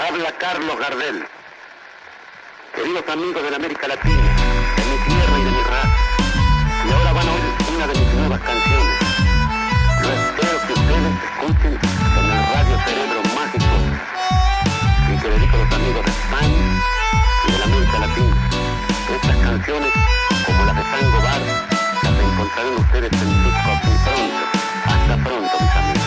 habla Carlos Gardel. Queridos amigos de la América Latina, de mi tierra y de mi raza, y ahora van a oír una de mis nuevas canciones. Yo espero que ustedes escuchen en el Radio Cerebro Mágico, y que dedico a los amigos de España y de la América Latina. Estas canciones, como las de Tango Bar, las encontrarán ustedes en disco muy pronto. Hasta pronto, mis amigos.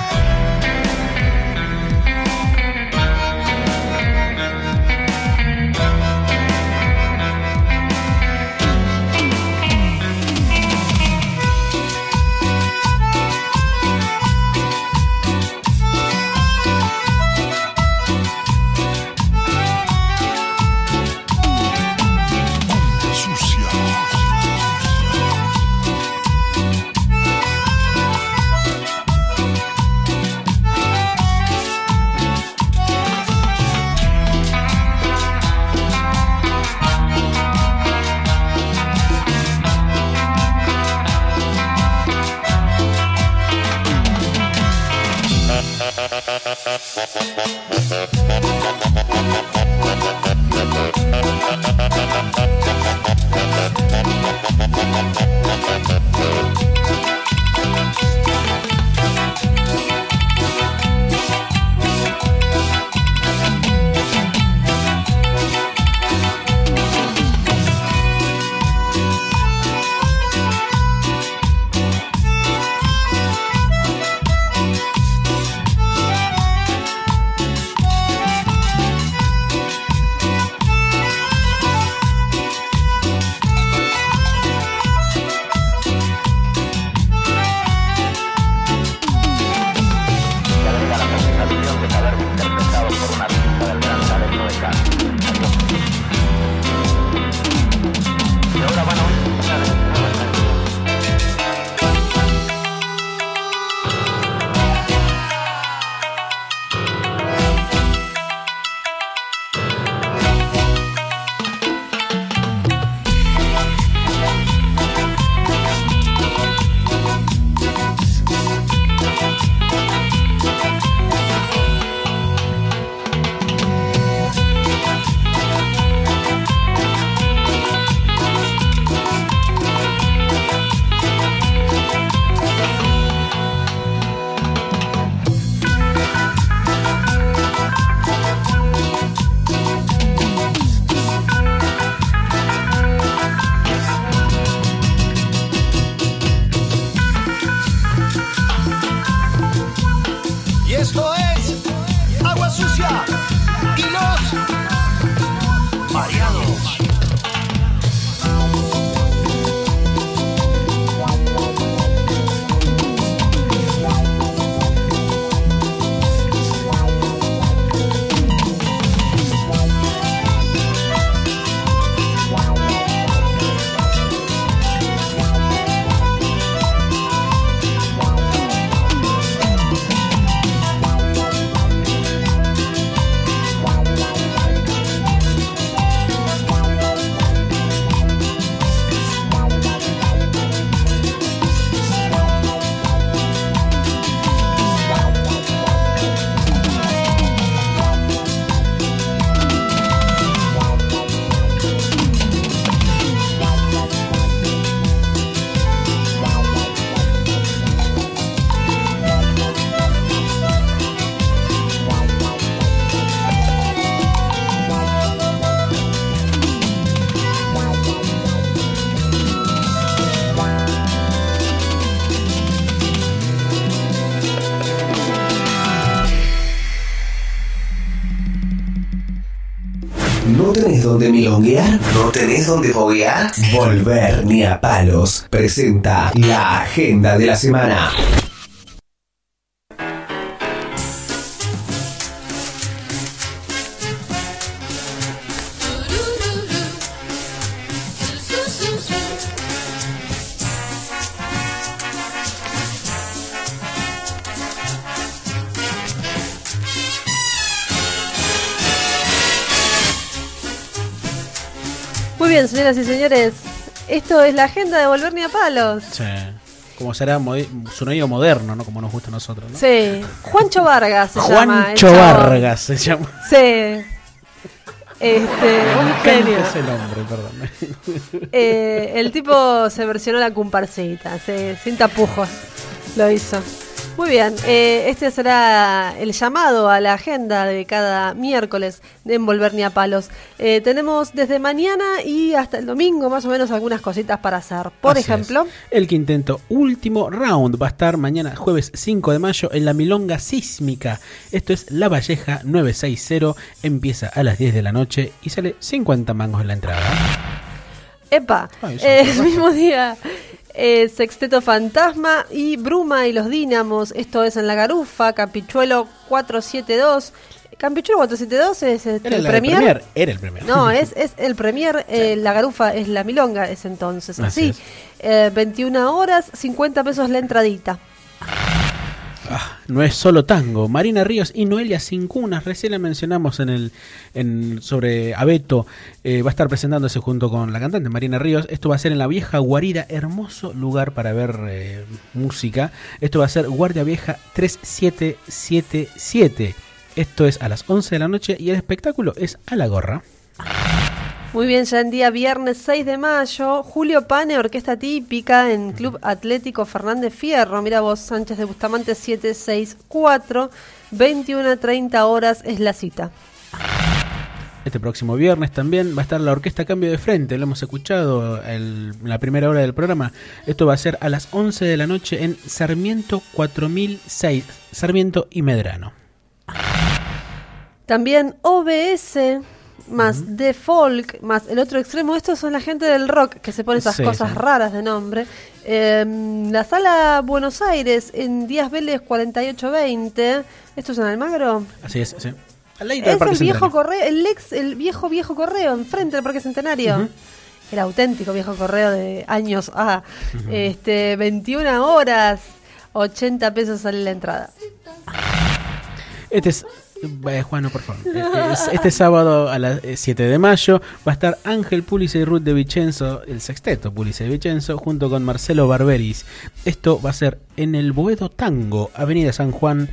¿No tenés dónde milonguear? ¿No tenés dónde foguear? Volver ni a palos presenta la agenda de la semana. Muy bien, señoras y señores, esto es la agenda de Volver ni a palos. Sí. como será sonido moderno, ¿no? Como nos gusta a nosotros, ¿no? Sí, Juancho Vargas se llama. Juancho Vargas se llama. Sí. Un genio. Ese nombre, perdón. El tipo se versionó la comparsita, sin tapujos lo hizo. Muy bien, este será el llamado a la agenda de cada miércoles de Envolver Ni a Palos. Tenemos desde mañana y hasta el domingo más o menos algunas cositas para hacer. Por ejemplo, el quinteto Último Round va a estar mañana jueves 5 de mayo en la Milonga Sísmica. Esto es La Valleja 960, empieza a las 10 de la noche y sale 50 mangos en la entrada. ¡Epa! El mismo día... Sexteto Fantasma y Bruma y los Dínamos, esto es en La Garufa, Campichuelo 472. Campichuelo 472 es el premier. Era el premier. No, es el premier, sí. La Garufa es la Milonga, es entonces. Así 21 horas, 50 pesos la entradita. No es solo tango. Marina Ríos y Noelia Cincunas, recién la mencionamos sobre Abeto, va a estar presentándose junto con la cantante Marina Ríos. Esto va a ser en la Vieja Guarida, hermoso lugar para ver música. Esto va a ser Guardia Vieja 3777. Esto es a las 11 de la noche y el espectáculo es a la gorra. Muy bien, ya en día viernes 6 de mayo, Julio Pane, orquesta típica en Club Atlético Fernández Fierro. Mira vos, Sánchez de Bustamante 764, 21:30 horas es la cita. Este próximo viernes también va a estar la orquesta Cambio de Frente, lo hemos escuchado en la primera hora del programa. Esto va a ser a las 11 de la noche en Sarmiento 4006, Sarmiento y Medrano. También OBS... más The Folk, más el otro extremo. Estos son la gente del rock que se pone esas cosas raras de nombre. La Sala Buenos Aires en Díaz Vélez 4820. ¿Esto es en Almagro? Así es, sí. Es el viejo correo, el viejo correo, enfrente del Parque Centenario. El auténtico viejo correo de años 21 horas, 80 pesos sale la entrada. Este es... Juan, por favor. Este sábado a las 7 de mayo va a estar Ángel Pulice y Ruth de Vicenzo, el sexteto Pulice de Vicenzo, junto con Marcelo Barberis. Esto va a ser en el Boedo Tango, Avenida San Juan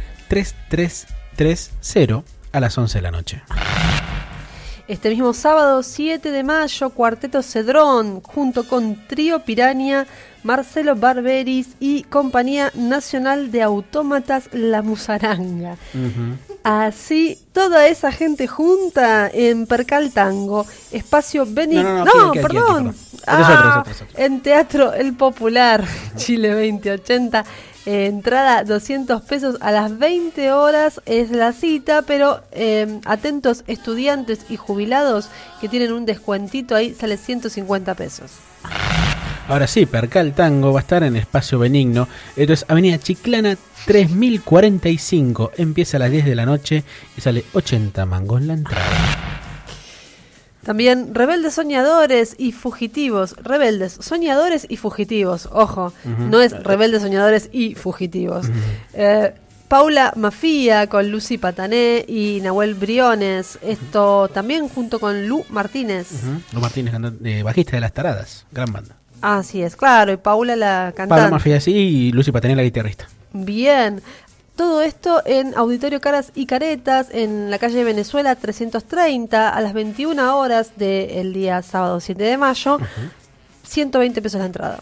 3330, a las 11 de la noche. Este mismo sábado 7 de mayo, Cuarteto Cedrón, junto con Trío Piranha, Marcelo Barberis y Compañía Nacional de Autómatas La Musaranga. Así, toda esa gente junta en Percal Tango, espacio Benigno. No, perdón. En Teatro El Popular, Chile 2080. Entrada 200 pesos a las 20 horas es la cita, pero atentos estudiantes y jubilados que tienen un descuentito ahí, sale 150 pesos. Ahora sí, Percal Tango va a estar en Espacio Benigno. Esto es Avenida Chiclana 3045. Empieza a las 10 de la noche y sale 80 mangos la entrada. También Rebeldes Soñadores y Fugitivos. Rebeldes Soñadores y Fugitivos. Ojo, no es Rebeldes Soñadores y Fugitivos. Paula Mafia con Lucy Patané y Nahuel Briones. Esto también junto con Lu Martínez. Lu Martínez, bajista de Las Taradas. Gran banda. Así es, claro. Y Paula la cantante. Paula Mafia sí y Lucy Patané la guitarrista. Bien. Todo esto en Auditorio Caras y Caretas, en la calle Venezuela 330, a las 21 horas del día sábado 7 de mayo, 120 pesos la entrada.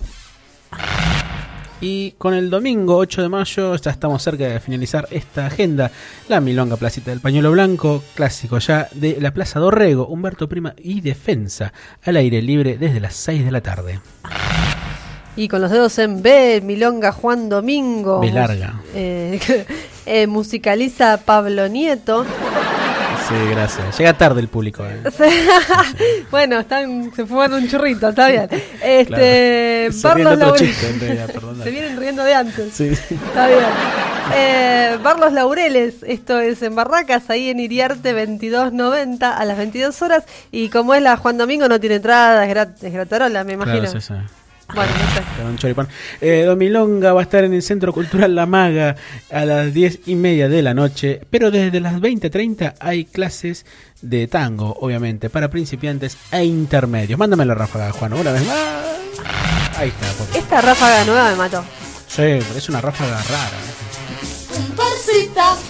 Y con el domingo 8 de mayo, ya estamos cerca de finalizar esta agenda, la Milonga Placita del Pañuelo Blanco, clásico ya de la Plaza Dorrego, Humberto Prima y Defensa, al aire libre desde las 6 de la tarde. Y con los dedos en B, Milonga Juan Domingo. B larga. Musicaliza Pablo Nieto. Sí, gracias. Llega tarde el público. Bueno, se fuman un churrito, está bien. Barlos Laureles. Se vienen riendo de antes. Sí. Está bien. Barlos Laureles, esto es en Barracas, ahí en Iriarte 2290 a las 22 horas. Y como es la Juan Domingo, no tiene entrada, es gratarola, me imagino. Claro, sí. Bueno, no sé. Domilonga va a estar en el Centro Cultural La Maga a las 10:30 de la noche, pero desde las 20:30 hay clases de tango, obviamente, para principiantes e intermedios. Mándame la ráfaga, Juan, una vez más. Ahí está. Esta ráfaga nueva me mató. Sí, pero es una ráfaga rara. Comparsita.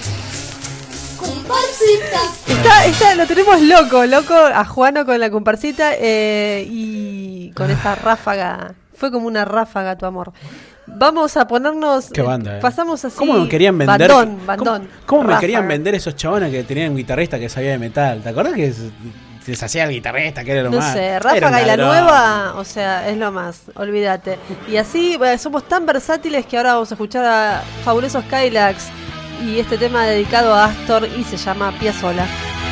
Lo tenemos loco a Juano con la comparsita y con esa ráfaga. Fue como una ráfaga tu amor. Vamos a ponernos. Qué banda, Pasamos así. ¿Cómo me querían vender? Bandón. ¿Cómo me querían vender esos chabones que tenían un guitarrista que sabía de metal? ¿Te acordás que se hacía el guitarrista, que era lo no más? No sé, Era ráfaga un y la ladrón. nueva, o sea, es lo más, olvídate. Y así somos tan versátiles que ahora vamos a escuchar a Fabulosos Cadillacs y este tema dedicado a Astor y se llama Piazzolla.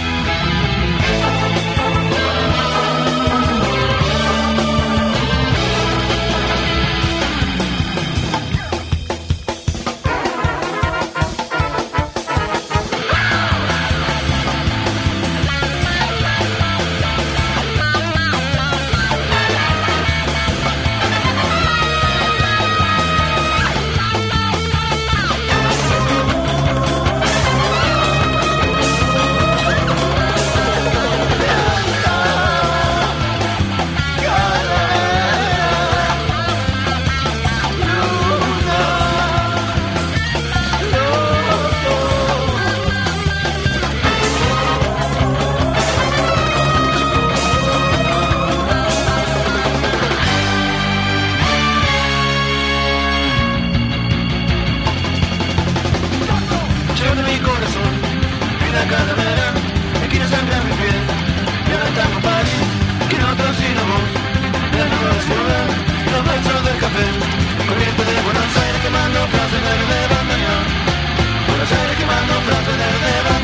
Corriente de Buenos Aires quemando frases de bandoneón. Buenos Aires quemando frases de bandoneón.